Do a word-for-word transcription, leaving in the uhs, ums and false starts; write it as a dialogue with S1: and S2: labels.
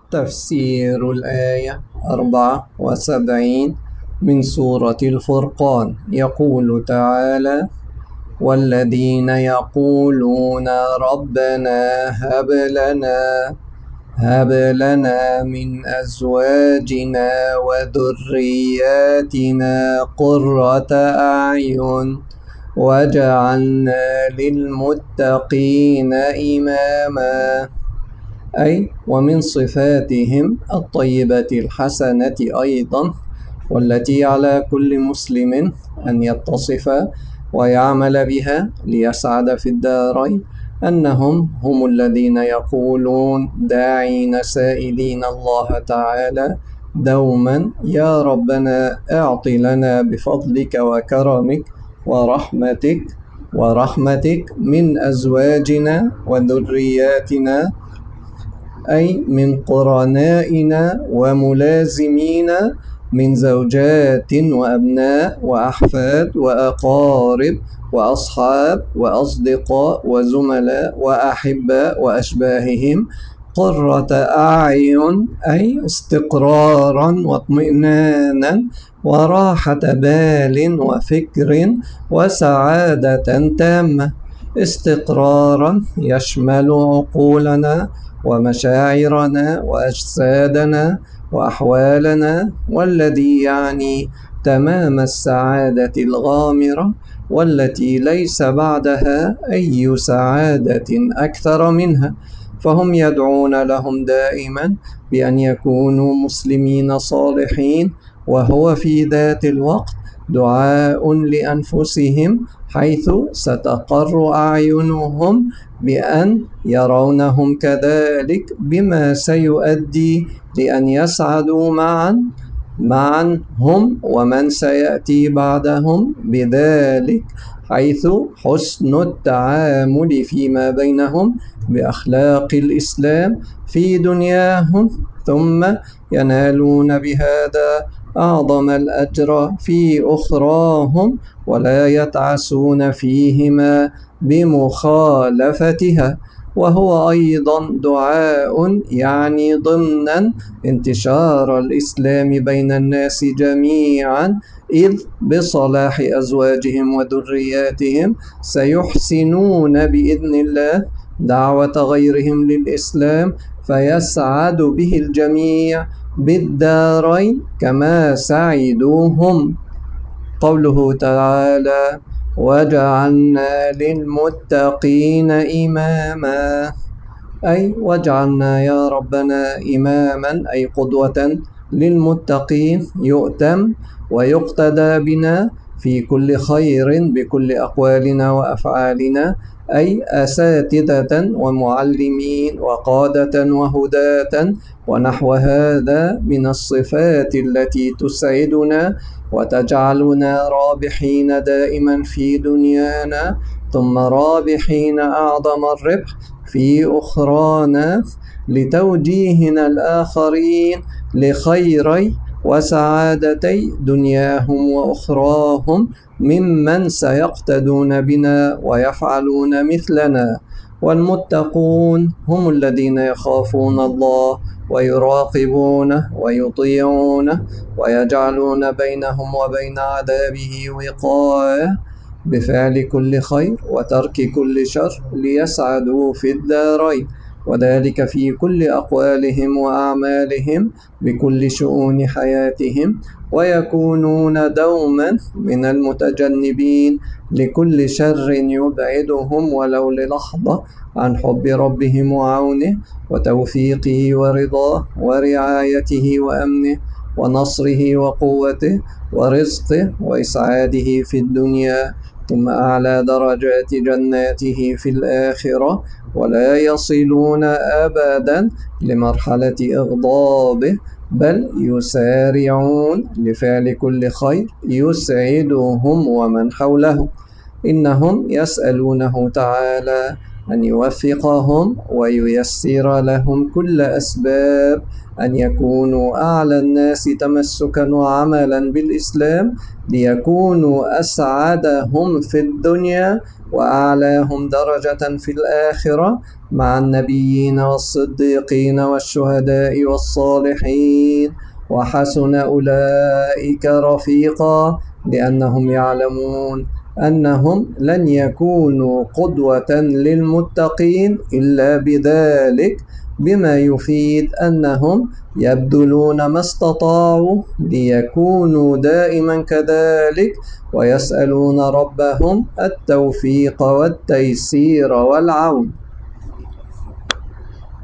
S1: تفسير الآية أربعة وسبعين من سورة الفرقان. يقول تعالى: والذين يقولون ربنا هب لنا هب لنا من أزواجنا وذرياتنا قرة أعين واجعلنا للمتقين إماما. أي ومن صفاتهم الطيبة الحسنة أيضا، والتي على كل مسلم أن يتصف ويعمل بها ليسعد في الدارين، أنهم هم الذين يقولون داعين سائلين الله تعالى دوما: يا ربنا أعط لنا بفضلك وكرمك ورحمتك ورحمتك من أزواجنا وذرياتنا، أي من قرنائنا وملازمينا، من زوجات وأبناء وأحفاد وأقارب وأصحاب وأصدقاء وزملاء وأحباء وأشباههم، قرة أعين أي استقرارا واطمئنانا وراحة بال وفكر وسعادة تامة. استقرارا يشمل عقولنا ومشاعرنا وأجسادنا وأحوالنا، والذي يعني تمام السعادة الغامرة، والتي ليس بعدها أي سعادة أكثر منها. فهم يدعون لهم دائما بأن يكونوا مسلمين صالحين، وهو في ذات الوقت دعاء لأنفسهم، حيث ستقر أعينهم بأن يرونهم كذلك، بما سيؤدي لأن يسعدوا معا معا هم ومن سيأتي بعدهم بذلك، حيث حسن التعامل فيما بينهم بأخلاق الإسلام في دنياهم، ثم ينالون بهذا أعظم الأجر في أخراهم، ولا يتعسون فيهما بمخالفتها. وهو أيضا دعاء يعني ضمنا انتشار الإسلام بين الناس جميعا، إذ بصلاح أزواجهم وذرياتهم سيحسنون بإذن الله دعوة غيرهم للإسلام، فيسعد به الجميع بالدارين كما سعدوا هم. قوله تعالى: وجعلنا للمتقين إماما، أي وجعلنا يا ربنا إماما، أي قدوة للمتقين يؤتم ويقتدى بنا في كل خير بكل أقوالنا وأفعالنا، أي أساتذة ومعلمين وقادة وهداة ونحو هذا من الصفات التي تسعدنا وتجعلنا رابحين دائما في دنيانا، ثم رابحين أعظم الربح في أخرانا، لتوجيهنا الآخرين لخيري وسعادتي دنياهم وأخراهم، ممن سيقتدون بنا ويفعلون مثلنا. والمتقون هم الذين يخافون الله ويراقبونه ويطيعونه، ويجعلون بينهم وبين عذابه وقاية بفعل كل خير وترك كل شر، ليسعدوا في الدارين، وذلك في كل أقوالهم وأعمالهم بكل شؤون حياتهم، ويكونون دوما من المتجنبين لكل شر يبعدهم ولو للحظة عن حب ربهم وعونه وتوفيقه ورضاه ورعايته وأمنه ونصره وقوته ورزقه وإسعاده في الدنيا، ثم أعلى درجات جناته في الآخرة، ولا يصلون أبدا لمرحلة إغضابه، بل يسارعون لفعل كل خير يسعدهم ومن حولهم. إنهم يسألونه تعالى أن يوفقهم وييسر لهم كل أسباب أن يكونوا أعلى الناس تمسكا وعملا بالإسلام، ليكونوا أسعدهم في الدنيا وأعلاهم درجة في الآخرة مع النبيين والصديقين والشهداء والصالحين، وحسن أولئك رفيقا، لأنهم يعلمون أنهم لن يكونوا قدوة للمتقين إلا بذلك، بما يفيد أنهم يبذلون ما استطاعوا ليكونوا دائما كذلك، ويسألون ربهم التوفيق والتيسير والعون.